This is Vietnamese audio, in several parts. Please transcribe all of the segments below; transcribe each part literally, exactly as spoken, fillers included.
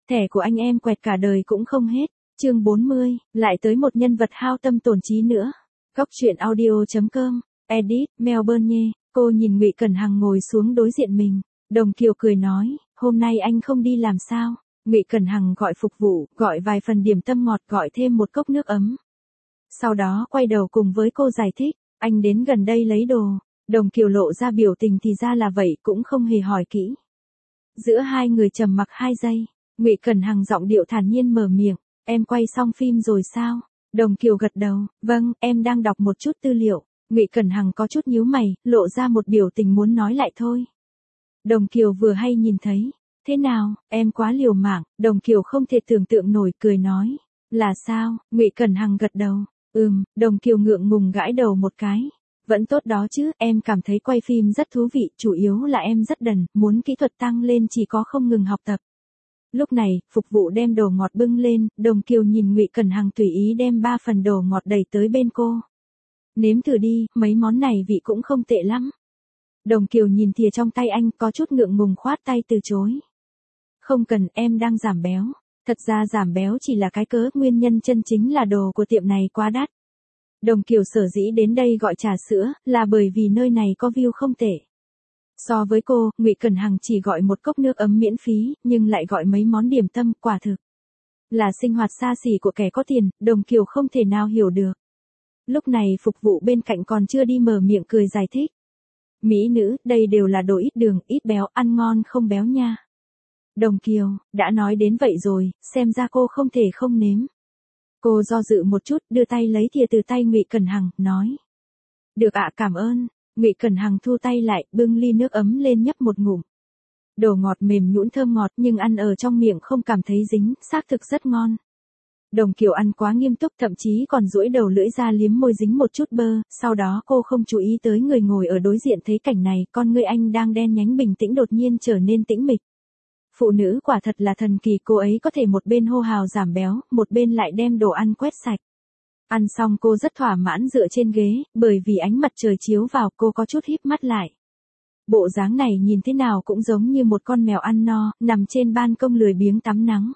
Thẻ của anh em quẹt cả đời cũng không hết. Chương bốn mươi, lại tới một nhân vật hao tâm tổn trí nữa. Góc truyện audio chấm com, edit, Melbourne. Cô nhìn Ngụy Cẩn Hằng ngồi xuống đối diện mình. Đồng Kiều cười nói, hôm nay anh không đi làm sao? Ngụy Cẩn Hằng gọi phục vụ, gọi vài phần điểm tâm ngọt, gọi thêm một cốc nước ấm. Sau đó quay đầu cùng với cô giải thích, anh đến gần đây lấy đồ. Đồng Kiều lộ ra biểu tình thì ra là vậy, cũng không hề hỏi kỹ. Giữa hai người trầm mặc hai giây, Ngụy Cẩn Hằng giọng điệu thản nhiên mở miệng, em quay xong phim rồi sao? Đồng Kiều gật đầu, vâng, em đang đọc một chút tư liệu. Ngụy Cẩn Hằng có chút nhíu mày, lộ ra một biểu tình muốn nói lại thôi. Đồng Kiều vừa hay nhìn thấy, thế nào, em quá liều mạng. Đồng Kiều không thể tưởng tượng nổi, cười nói, là sao? Ngụy Cẩn Hằng gật đầu, ừm. Đồng Kiều ngượng ngùng gãi đầu một cái. Vẫn tốt đó chứ, em cảm thấy quay phim rất thú vị, chủ yếu là em rất đần, muốn kỹ thuật tăng lên chỉ có không ngừng học tập. Lúc này, phục vụ đem đồ ngọt bưng lên, Đồng Kiều nhìn Ngụy Cẩn Hằng tùy ý đem ba phần đồ ngọt đẩy tới bên cô. Nếm thử đi, mấy món này vị cũng không tệ lắm. Đồng Kiều nhìn thìa trong tay anh, có chút ngượng ngùng khoát tay từ chối. Không cần, em đang giảm béo. Thật ra giảm béo chỉ là cái cớ, nguyên nhân chân chính là đồ của tiệm này quá đắt. Đồng Kiều sở dĩ đến đây gọi trà sữa, là bởi vì nơi này có view không tệ. So với cô, Ngụy Cẩn Hằng chỉ gọi một cốc nước ấm miễn phí, nhưng lại gọi mấy món điểm tâm, quả thực là sinh hoạt xa xỉ của kẻ có tiền, Đồng Kiều không thể nào hiểu được. Lúc này phục vụ bên cạnh còn chưa đi mở miệng cười giải thích. Mỹ nữ, đây đều là đồ ít đường, ít béo, ăn ngon không béo nha. Đồng Kiều, đã nói đến vậy rồi, xem ra cô không thể không nếm. Cô do dự một chút, đưa tay lấy thìa từ tay Ngụy Cẩn Hằng, nói. Được ạ, cảm ơn. Ngụy Cẩn Hằng thu tay lại, bưng ly nước ấm lên nhấp một ngụm. Đồ ngọt mềm nhũn thơm ngọt, nhưng ăn ở trong miệng không cảm thấy dính, xác thực rất ngon. Đồng Kiều ăn quá nghiêm túc, thậm chí còn duỗi đầu lưỡi ra liếm môi dính một chút bơ, sau đó cô không chú ý tới người ngồi ở đối diện thấy cảnh này, con ngươi anh đang đen nhánh bình tĩnh đột nhiên trở nên tĩnh mịch. Phụ nữ quả thật là thần kỳ, cô ấy có thể một bên hô hào giảm béo, một bên lại đem đồ ăn quét sạch. Ăn xong cô rất thỏa mãn dựa trên ghế, bởi vì ánh mặt trời chiếu vào cô có chút híp mắt lại. Bộ dáng này nhìn thế nào cũng giống như một con mèo ăn no, nằm trên ban công lười biếng tắm nắng.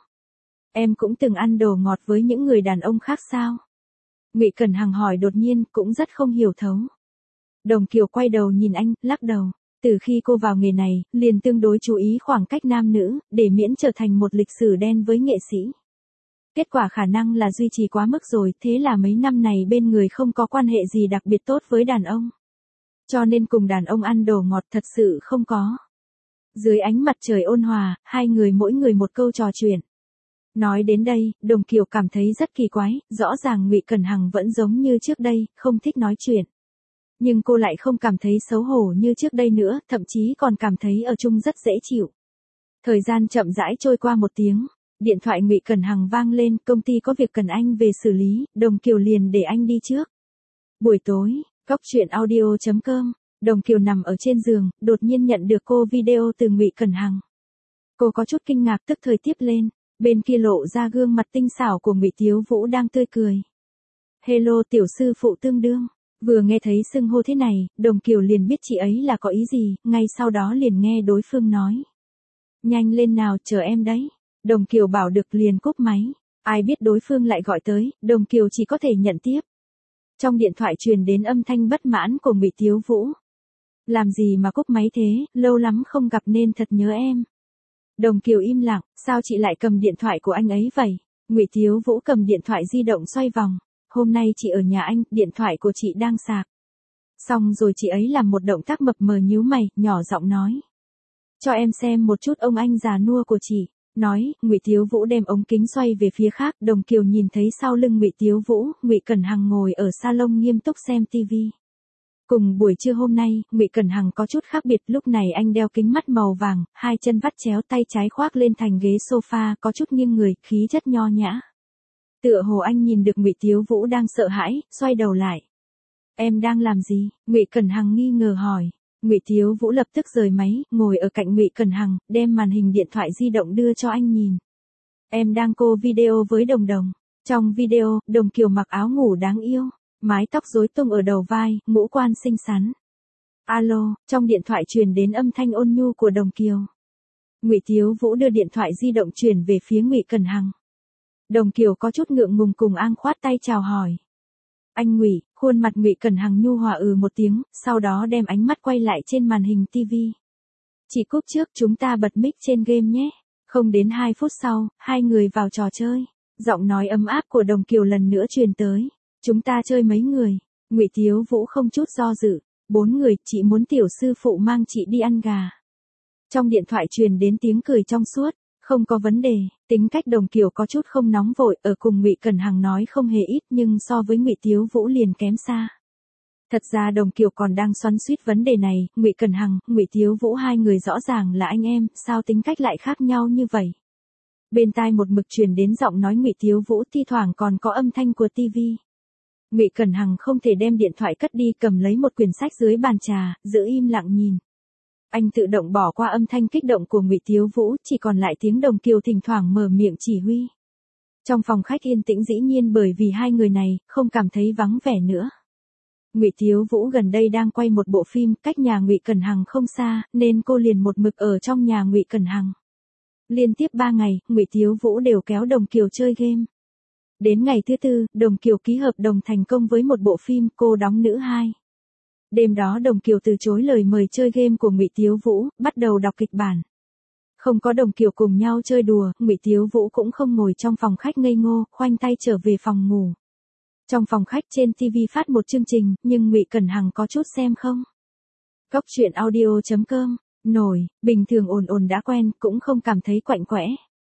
Em cũng từng ăn đồ ngọt với những người đàn ông khác sao? Ngụy Cẩn Hằng hỏi đột nhiên, cũng rất không hiểu thấu. Đồng Kiều quay đầu nhìn anh, lắc đầu. Từ khi cô vào nghề này, liền tương đối chú ý khoảng cách nam nữ, để miễn trở thành một lịch sử đen với nghệ sĩ. Kết quả khả năng là duy trì quá mức rồi, thế là mấy năm này bên người không có quan hệ gì đặc biệt tốt với đàn ông. Cho nên cùng đàn ông ăn đồ ngọt thật sự không có. Dưới ánh mặt trời ôn hòa, hai người mỗi người một câu trò chuyện. Nói đến đây, Đồng Kiều cảm thấy rất kỳ quái, rõ ràng Ngụy Cẩn Hằng vẫn giống như trước đây, không thích nói chuyện. Nhưng cô lại không cảm thấy xấu hổ như trước đây nữa, thậm chí còn cảm thấy ở chung rất dễ chịu. Thời gian chậm rãi trôi qua một tiếng, điện thoại Ngụy Cẩn Hằng vang lên, công ty có việc cần anh về xử lý, Đồng Kiều liền để anh đi trước. Buổi tối, góc truyện audio chấm com, Đồng Kiều nằm ở trên giường, đột nhiên nhận được cô video từ Ngụy Cẩn Hằng. Cô có chút kinh ngạc, tức thời tiếp lên, bên kia lộ ra gương mặt tinh xảo của Ngụy Tiếu Vũ đang tươi cười. Hello tiểu sư phụ tương đương. Vừa nghe thấy xưng hô thế này, Đồng Kiều liền biết chị ấy là có ý gì, ngay sau đó liền nghe đối phương nói. Nhanh lên nào, chờ em đấy. Đồng Kiều bảo được liền cúp máy. Ai biết đối phương lại gọi tới, Đồng Kiều chỉ có thể nhận tiếp. Trong điện thoại truyền đến âm thanh bất mãn của Ngụy Tiếu Vũ. Làm gì mà cúp máy thế, lâu lắm không gặp nên thật nhớ em. Đồng Kiều im lặng, sao chị lại cầm điện thoại của anh ấy vậy? Ngụy Tiếu Vũ cầm điện thoại di động xoay vòng. Hôm nay chị ở nhà anh, điện thoại của chị đang sạc. Xong rồi chị ấy làm một động tác mập mờ nhíu mày, nhỏ giọng nói. Cho em xem một chút ông anh già nua của chị. Nói, Ngụy Tiếu Vũ đem ống kính xoay về phía khác, Đồng Kiều nhìn thấy sau lưng Ngụy Tiếu Vũ, Ngụy Cẩn Hằng ngồi ở salon nghiêm túc xem tivi. Cùng buổi trưa hôm nay, Ngụy Cẩn Hằng có chút khác biệt, lúc này anh đeo kính mắt màu vàng, hai chân vắt chéo, tay trái khoác lên thành ghế sofa, có chút nghiêng người, khí chất nho nhã. Tựa hồ anh nhìn được Ngụy Tiếu Vũ đang sợ hãi, xoay đầu lại. Em đang làm gì? Ngụy Cẩn Hằng nghi ngờ hỏi. Ngụy Tiếu Vũ lập tức rời máy, ngồi ở cạnh Ngụy Cẩn Hằng, đem màn hình điện thoại di động đưa cho anh nhìn. Em đang cô video với Đồng Đồng. Trong video, Đồng Kiều mặc áo ngủ đáng yêu, mái tóc rối tung ở đầu vai, ngũ quan xinh xắn. Alo, trong điện thoại truyền đến âm thanh ôn nhu của Đồng Kiều. Ngụy Tiếu Vũ đưa điện thoại di động chuyển về phía Ngụy Cẩn Hằng. Đồng Kiều có chút ngượng ngùng cùng ang khoát tay chào hỏi. Anh Ngụy, khuôn mặt Ngụy Cẩn Hằng nhu hòa ừ một tiếng, sau đó đem ánh mắt quay lại trên màn hình tivi. Chị cúp trước, chúng ta bật mic trên game nhé. Không đến hai phút sau, hai người vào trò chơi. Giọng nói ấm áp của Đồng Kiều lần nữa truyền tới. Chúng ta chơi mấy người? Ngụy Tiếu Vũ không chút do dự. Bốn người, chị muốn tiểu sư phụ mang chị đi ăn gà. Trong điện thoại truyền đến tiếng cười trong suốt. Không có vấn đề, tính cách Đồng Kiều có chút không nóng vội, ở cùng Ngụy Cẩn Hằng nói không hề ít nhưng so với Ngụy Tiếu Vũ liền kém xa. Thật ra Đồng Kiều còn đang xoắn xuýt vấn đề này, Ngụy Cẩn Hằng, Ngụy Tiếu Vũ hai người rõ ràng là anh em, sao tính cách lại khác nhau như vậy? Bên tai một mực truyền đến giọng nói Ngụy Tiếu Vũ, thi thoảng còn có âm thanh của tivi. Ngụy Cẩn Hằng không thể đem điện thoại cất đi, cầm lấy một quyển sách dưới bàn trà, giữ im lặng nhìn. Anh tự động bỏ qua âm thanh kích động của Ngụy Tiếu Vũ, chỉ còn lại tiếng Đồng Kiều thỉnh thoảng mở miệng chỉ huy. Trong phòng khách yên tĩnh dĩ nhiên bởi vì hai người này, không cảm thấy vắng vẻ nữa. Ngụy Tiếu Vũ gần đây đang quay một bộ phim, cách nhà Ngụy Cẩn Hằng không xa, nên cô liền một mực ở trong nhà Ngụy Cẩn Hằng. Liên tiếp ba ngày, Ngụy Tiếu Vũ đều kéo Đồng Kiều chơi game. Đến ngày thứ tư, Đồng Kiều ký hợp đồng thành công với một bộ phim, cô đóng nữ hai. Đêm đó Đồng Kiều từ chối lời mời chơi game của Ngụy Tiếu Vũ, bắt đầu đọc kịch bản. Không có Đồng Kiều cùng nhau chơi đùa, Ngụy Tiếu Vũ cũng không ngồi trong phòng khách ngây ngô, khoanh tay trở về phòng ngủ. Trong phòng khách trên ti vi phát một chương trình, nhưng Ngụy Cẩn Hằng có chút xem không. Cóc truyện audio chấm com, nổi, bình thường ồn ồn đã quen, cũng không cảm thấy quạnh quẽ.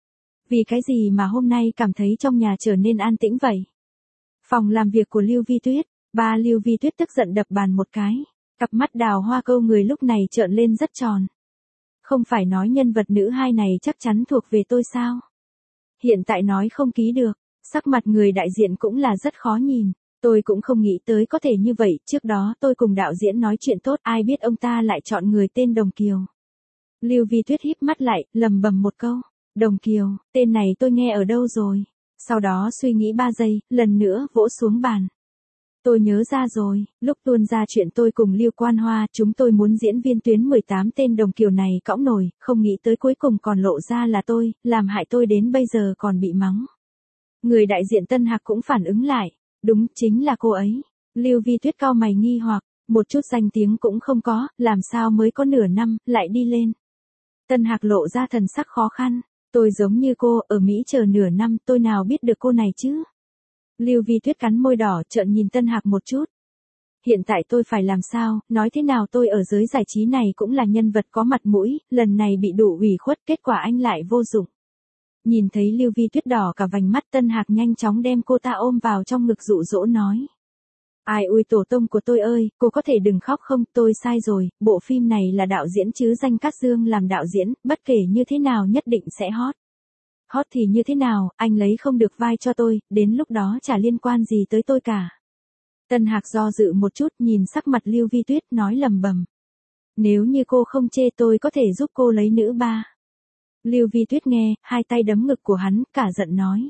Vì cái gì mà hôm nay cảm thấy trong nhà trở nên an tĩnh vậy? Phòng làm việc của Lưu Vi Tuyết, ba Lưu Vi Tuyết tức giận đập bàn một cái. Cặp mắt đào hoa câu người lúc này trợn lên rất tròn. Không phải nói nhân vật nữ hai này chắc chắn thuộc về tôi sao? Hiện tại nói không ký được, sắc mặt người đại diện cũng là rất khó nhìn. Tôi cũng không nghĩ tới có thể như vậy, trước đó tôi cùng đạo diễn nói chuyện tốt, ai biết ông ta lại chọn người tên Đồng Kiều. Lưu Vi Tuyết híp mắt lại, lầm bầm một câu. Đồng Kiều, tên này tôi nghe ở đâu rồi? Sau đó suy nghĩ ba giây, lần nữa vỗ xuống bàn. Tôi nhớ ra rồi, lúc tuôn ra chuyện tôi cùng Lưu Quan Hoa, chúng tôi muốn diễn viên tuyến mười tám tên Đồng Kiều này cõng nổi, không nghĩ tới cuối cùng còn lộ ra là tôi, làm hại tôi đến bây giờ còn bị mắng. Người đại diện Tân Hạc cũng phản ứng lại, đúng, chính là cô ấy. Lưu Vi Tuyết cau mày nghi hoặc, một chút danh tiếng cũng không có, làm sao mới có nửa năm, lại đi lên. Tân Hạc lộ ra thần sắc khó khăn, tôi giống như cô, ở Mỹ chờ nửa năm, tôi nào biết được cô này chứ. Lưu Vi Tuyết cắn môi đỏ trợn nhìn Tân Hạc một chút. Hiện tại tôi phải làm sao, nói thế nào tôi ở giới giải trí này cũng là nhân vật có mặt mũi, lần này bị đủ ủy khuất, kết quả anh lại vô dụng. Nhìn thấy Lưu Vi Tuyết đỏ cả vành mắt, Tân Hạc nhanh chóng đem cô ta ôm vào trong ngực dụ dỗ nói. Ai ui tổ tông của tôi ơi, cô có thể đừng khóc không, tôi sai rồi, bộ phim này là đạo diễn chứ danh Cát Dương làm đạo diễn, bất kể như thế nào nhất định sẽ hot. Hot thì như thế nào, anh lấy không được vai cho tôi, đến lúc đó chả liên quan gì tới tôi cả. Tân Hạc do dự một chút, nhìn sắc mặt Lưu Vi Tuyết, nói lầm bầm. Nếu như cô không chê tôi có thể giúp cô lấy nữ ba. Lưu Vi Tuyết nghe, hai tay đấm ngực của hắn, cả giận nói.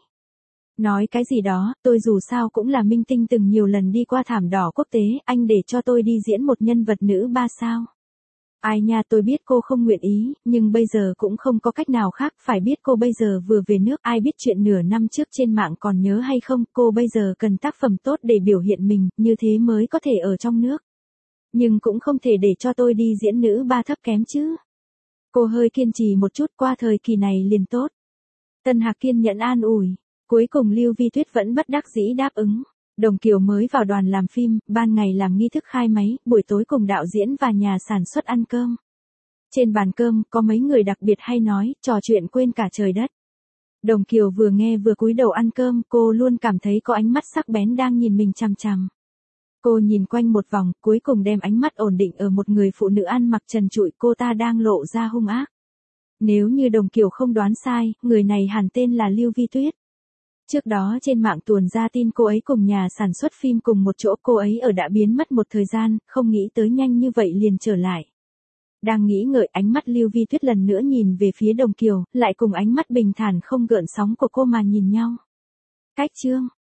Nói cái gì đó, tôi dù sao cũng là minh tinh từng nhiều lần đi qua thảm đỏ quốc tế, anh để cho tôi đi diễn một nhân vật nữ ba sao. Ai nha, tôi biết cô không nguyện ý, nhưng bây giờ cũng không có cách nào khác, phải biết cô bây giờ vừa về nước, ai biết chuyện nửa năm trước trên mạng còn nhớ hay không, cô bây giờ cần tác phẩm tốt để biểu hiện mình, như thế mới có thể ở trong nước. Nhưng cũng không thể để cho tôi đi diễn nữ ba thấp kém chứ. Cô hơi kiên trì một chút, qua thời kỳ này liền tốt. Tân Hạc kiên nhẫn an ủi, cuối cùng Lưu Vi Tuyết vẫn bất đắc dĩ đáp ứng. Đồng Kiều mới vào đoàn làm phim, ban ngày làm nghi thức khai máy, buổi tối cùng đạo diễn và nhà sản xuất ăn cơm. Trên bàn cơm, có mấy người đặc biệt hay nói, trò chuyện quên cả trời đất. Đồng Kiều vừa nghe vừa cúi đầu ăn cơm, cô luôn cảm thấy có ánh mắt sắc bén đang nhìn mình chằm chằm. Cô nhìn quanh một vòng, cuối cùng đem ánh mắt ổn định ở một người phụ nữ ăn mặc trần trụi, cô ta đang lộ ra hung ác. Nếu như Đồng Kiều không đoán sai, người này hẳn tên là Lưu Vi Tuyết. Trước đó trên mạng tuồn ra tin cô ấy cùng nhà sản xuất phim cùng một chỗ, cô ấy ở đã biến mất một thời gian, không nghĩ tới nhanh như vậy liền trở lại. Đang nghĩ ngợi, ánh mắt Lưu Vi Tuyết lần nữa nhìn về phía Đồng Kiều, lại cùng ánh mắt bình thản không gợn sóng của cô mà nhìn nhau. Cách chương